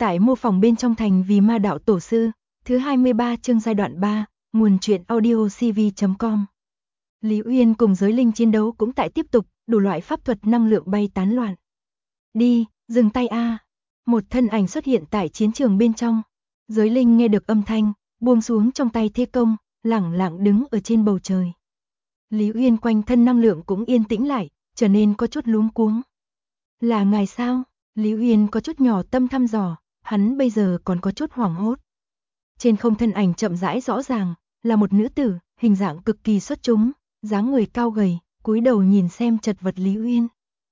Tại mô phỏng bên trong thành vì ma đạo tổ sư, thứ 23 chương giai đoạn 3, nguồn truyện audio cv.com. Lý Uyên cùng giới linh chiến đấu cũng tại tiếp tục, đủ loại pháp thuật năng lượng bay tán loạn. Đi, dừng tay a. Một thân ảnh xuất hiện tại chiến trường bên trong. Giới linh nghe được âm thanh, buông xuống trong tay thế công, lẳng lặng đứng ở trên bầu trời. Lý Uyên quanh thân năng lượng cũng yên tĩnh lại, trở nên có chút luống cuống. Là ngài sao? Lý Uyên có chút nhỏ tâm thăm dò, hắn bây giờ còn có chút hoảng hốt. Trên không thân ảnh chậm rãi rõ ràng, là một nữ tử, hình dạng cực kỳ xuất chúng, dáng người cao gầy, cúi đầu nhìn xem chật vật Lý Uyên.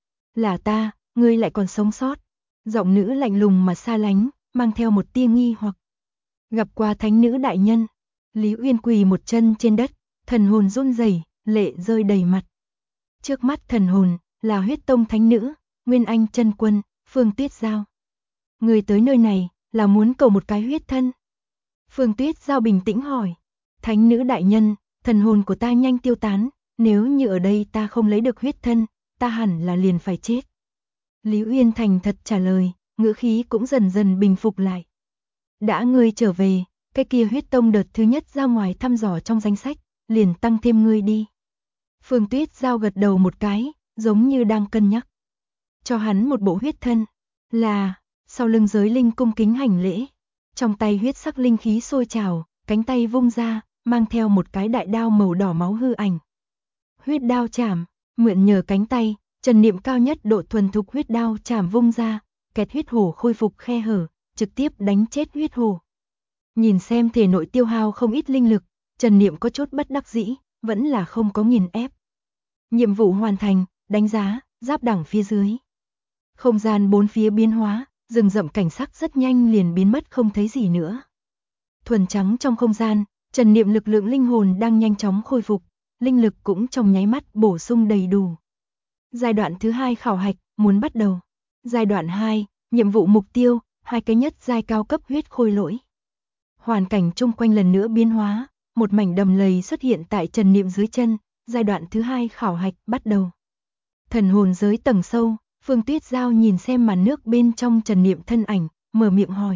Là ta, ngươi lại còn sống sót. Giọng nữ lạnh lùng mà xa lánh, mang theo một tia nghi hoặc. Gặp qua thánh nữ đại nhân. Lý Uyên quỳ một chân trên đất, thần hồn run rẩy, lệ rơi đầy mặt. Trước mắt thần hồn là huyết tông thánh nữ, Nguyên Anh chân quân, Phương Tuyết Giao. Người tới nơi này là muốn cầu một cái huyết thân. Phương Tuyết Giao bình tĩnh hỏi. Thánh nữ đại nhân, thần hồn của ta nhanh tiêu tán, nếu như ở đây ta không lấy được huyết thân, ta hẳn là liền phải chết. Lý Uyên thành thật trả lời, ngữ khí cũng dần dần bình phục lại. Đã ngươi trở về, cái kia huyết tông đợt thứ nhất ra ngoài thăm dò trong danh sách, liền tăng thêm ngươi đi. Phương Tuyết Giao gật đầu một cái, giống như đang cân nhắc. Cho hắn một bộ huyết thân, là, sau lưng giới linh cung kính hành lễ. Trong tay huyết sắc linh khí sôi trào, cánh tay vung ra, mang theo một cái đại đao màu đỏ máu hư ảnh. Huyết đao chảm, mượn nhờ cánh tay, trần niệm cao nhất độ thuần thục huyết đao chảm vung ra, kẹt huyết hổ khôi phục khe hở, trực tiếp đánh chết huyết hổ. Nhìn xem thể nội tiêu hao không ít linh lực, trần niệm có chút bất đắc dĩ, vẫn là không có nghiền ép. Nhiệm vụ hoàn thành, đánh giá, giáp đẳng phía dưới. Không gian bốn phía biến hóa, rừng rậm cảnh sắc rất nhanh liền biến mất không thấy gì nữa. Thuần trắng trong không gian, trần niệm lực lượng linh hồn đang nhanh chóng khôi phục, linh lực cũng trong nháy mắt bổ sung đầy đủ. Giai đoạn thứ 2 khảo hạch, muốn bắt đầu. Giai đoạn 2, nhiệm vụ mục tiêu, 2 cái nhất giai cao cấp huyết khôi lỗi. Hoàn cảnh chung quanh lần nữa biến hóa, một mảnh đầm lầy xuất hiện tại trần niệm dưới chân, giai đoạn thứ 2 khảo hạch bắt đầu. Thần hồn giới tầng sâu, Phương Tuyết Giao nhìn xem màn nước bên trong trần niệm thân ảnh, mở miệng hỏi.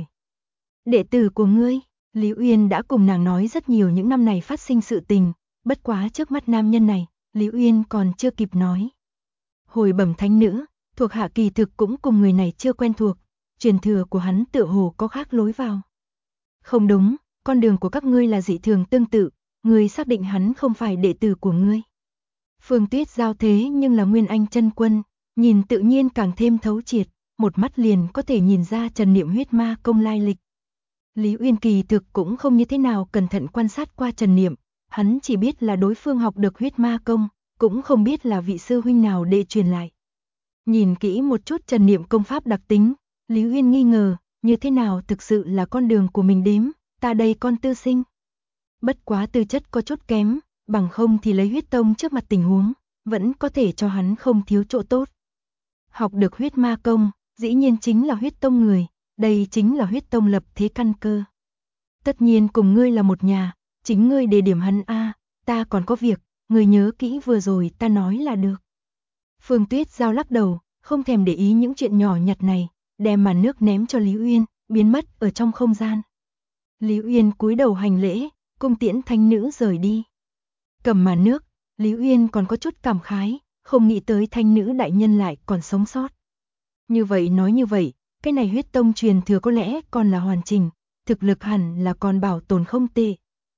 Đệ tử của ngươi, Lý Uyên đã cùng nàng nói rất nhiều những năm này phát sinh sự tình, bất quá trước mắt nam nhân này, Lý Uyên còn chưa kịp nói. Hồi bẩm thánh nữ, thuộc hạ kỳ thực cũng cùng người này chưa quen thuộc, truyền thừa của hắn tựa hồ có khác lối vào. Không đúng, con đường của các ngươi là dị thường tương tự, ngươi xác định hắn không phải đệ tử của ngươi. Phương Tuyết Giao thế nhưng là Nguyên Anh chân quân, nhìn tự nhiên càng thêm thấu triệt, một mắt liền có thể nhìn ra trần niệm huyết ma công lai lịch. Lý Uyên kỳ thực cũng không như thế nào cẩn thận quan sát qua trần niệm, hắn chỉ biết là đối phương học được huyết ma công, cũng không biết là vị sư huynh nào đệ truyền lại. Nhìn kỹ một chút trần niệm công pháp đặc tính, Lý Uyên nghi ngờ, như thế nào thực sự là con đường của mình đếm, ta đây con tư sinh. Bất quá tư chất có chút kém, bằng không thì lấy huyết tông trước mặt tình huống, vẫn có thể cho hắn không thiếu chỗ tốt. Học được huyết ma công, dĩ nhiên chính là huyết tông người, đây chính là huyết tông lập thế căn cơ. Tất nhiên cùng ngươi là một nhà, chính ngươi đề điểm hắn a, ta còn có việc, ngươi nhớ kỹ vừa rồi ta nói là được. Phương Tuyết Giao lắc đầu, không thèm để ý những chuyện nhỏ nhặt này, đem màn nước ném cho Lý Uyên, biến mất ở trong không gian. Lý Uyên cúi đầu hành lễ, cung tiễn thánh nữ rời đi. Cầm màn nước, Lý Uyên còn có chút cảm khái, không nghĩ tới thánh nữ đại nhân lại còn sống sót. Như vậy nói như vậy, cái này huyết tông truyền thừa có lẽ còn là hoàn chỉnh, thực lực hẳn là còn bảo tồn không tệ.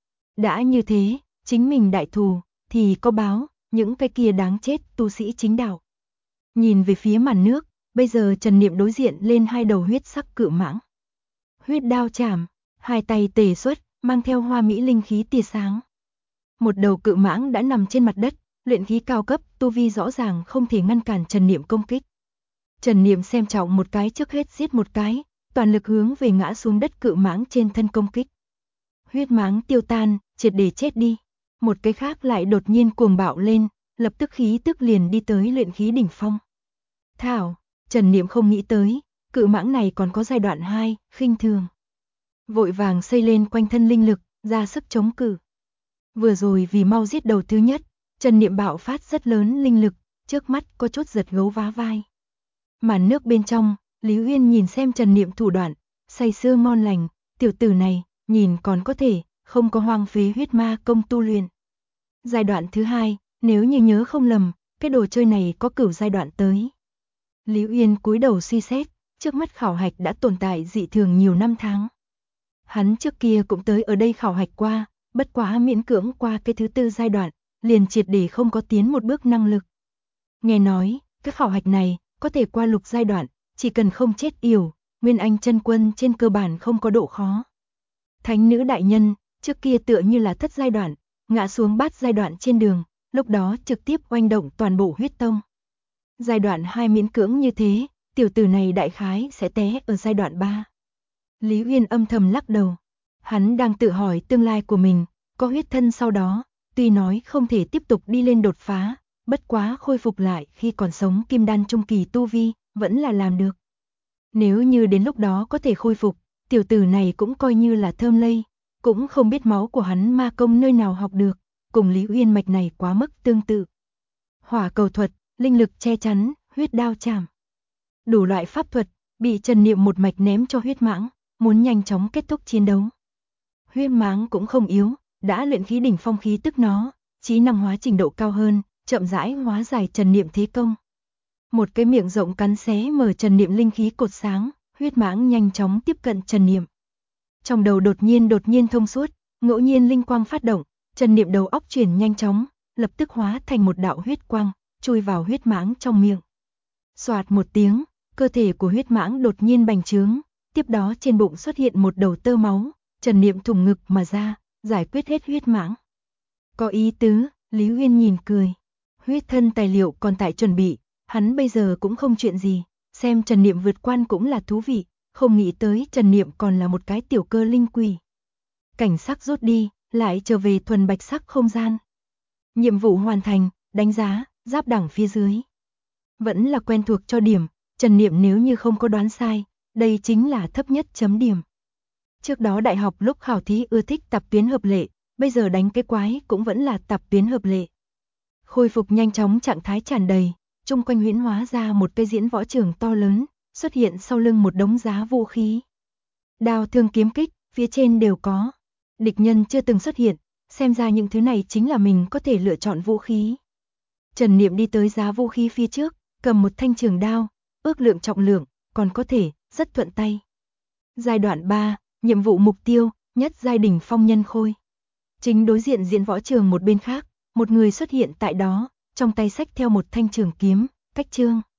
Đã như thế, chính mình đại thù, thì có báo, những cái kia đáng chết tu sĩ chính đạo. Nhìn về phía màn nước, bây giờ trần niệm đối diện lên hai đầu huyết sắc cự mãng. Huyết đao chảm, hai tay tề xuất, mang theo hoa mỹ linh khí tia sáng. Một đầu cự mãng đã nằm trên mặt đất, luyện khí cao cấp, tu vi rõ ràng không thể ngăn cản trần niệm công kích. Trần niệm xem trọng một cái trước hết giết một cái, toàn lực hướng về ngã xuống đất cự mãng trên thân công kích. Huyết mãng tiêu tan, triệt để chết đi. Một cái khác lại đột nhiên cuồng bạo lên, lập tức khí tức liền đi tới luyện khí đỉnh phong. Thảo, Trần niệm không nghĩ tới, cự mãng này còn có giai đoạn 2, khinh thường. Vội vàng xây lên quanh thân linh lực, ra sức chống cự. Vừa rồi vì mau giết đầu thứ nhất, Trần niệm bạo phát rất lớn linh lực, trước mắt có chút giật gấu vá vai. Màn nước bên trong, Lý Uyên nhìn xem trần niệm thủ đoạn, say sưa ngon lành, tiểu tử này, nhìn còn có thể, không có hoang phí huyết ma công tu luyện. Giai đoạn thứ 2, nếu như nhớ không lầm, cái đồ chơi này có cửu giai đoạn tới. Lý Uyên cúi đầu suy xét, trước mắt khảo hạch đã tồn tại dị thường nhiều năm tháng. Hắn trước kia cũng tới ở đây khảo hạch qua, bất quá miễn cưỡng qua cái thứ 4 giai đoạn, liền triệt để không có tiến một bước năng lực. Nghe nói, cái khảo hạch này, có thể qua 6 giai đoạn, chỉ cần không chết yểu, Nguyên Anh chân quân trên cơ bản không có độ khó. Thánh nữ đại nhân, trước kia tựa như là thất giai đoạn, ngã xuống bát giai đoạn trên đường, lúc đó trực tiếp oanh động toàn bộ huyết tông. Giai đoạn 2 miễn cưỡng như thế, tiểu tử này đại khái sẽ té ở giai đoạn 3. Lý Uyên âm thầm lắc đầu. Hắn đang tự hỏi tương lai của mình, có huyết thân sau đó, tuy nói không thể tiếp tục đi lên đột phá, bất quá khôi phục lại khi còn sống kim đan trung kỳ tu vi, vẫn là làm được. Nếu như đến lúc đó có thể khôi phục, tiểu tử này cũng coi như là thơm lây, cũng không biết máu của hắn ma công nơi nào học được, cùng Lý Uyên mạch này quá mức tương tự. Hỏa cầu thuật, linh lực che chắn, huyết đao chạm. Đủ loại pháp thuật, bị Trần Niệm một mạch ném cho huyết mãng, muốn nhanh chóng kết thúc chiến đấu. Huyết mãng cũng không yếu, đã luyện khí đỉnh phong khí tức nó, trí năng hóa trình độ cao hơn, chậm rãi hóa giải Trần Niệm thế công. Một cái miệng rộng cắn xé mở Trần Niệm linh khí cột sáng, huyết mãng nhanh chóng tiếp cận Trần Niệm. Trong đầu đột nhiên thông suốt, ngẫu nhiên linh quang phát động, Trần Niệm đầu óc chuyển nhanh chóng, lập tức hóa thành một đạo huyết quang, chui vào huyết mãng trong miệng. Xoạt một tiếng, cơ thể của huyết mãng đột nhiên bành trướng, tiếp đó trên bụng xuất hiện một đầu tơ máu, Trần Niệm thủng ngực mà ra, giải quyết hết huyết mãng. Có ý tứ, Lý Uyên nhìn cười. Huyết thân tài liệu còn tại chuẩn bị, hắn bây giờ cũng không chuyện gì, xem Trần Niệm vượt quan cũng là thú vị, không nghĩ tới Trần Niệm còn là một cái tiểu cơ linh quỷ. Cảnh sắc rút đi, lại trở về thuần bạch sắc không gian. Nhiệm vụ hoàn thành, đánh giá, giáp đẳng phía dưới. Vẫn là quen thuộc cho điểm, Trần Niệm nếu như không có đoán sai, đây chính là thấp nhất chấm điểm. Trước đó đại học lúc khảo thí ưa thích tập tuyến hợp lệ, bây giờ đánh cái quái cũng vẫn là tập tuyến hợp lệ. Khôi phục nhanh chóng trạng thái tràn đầy, chung quanh huyễn hóa ra một cây diễn võ trường to lớn, xuất hiện sau lưng một đống giá vũ khí. Đao thương kiếm kích, phía trên đều có. Địch nhân chưa từng xuất hiện, xem ra những thứ này chính là mình có thể lựa chọn vũ khí. Trần Niệm đi tới giá vũ khí phía trước, cầm một thanh trường đao, ước lượng trọng lượng, còn có thể, rất thuận tay. Giai đoạn 3, nhiệm vụ mục tiêu, nhất giai đỉnh phong nhân khôi. Chính đối diện diễn võ trường một bên khác, một người xuất hiện tại đó, trong tay xách theo một thanh trường kiếm, cách chương.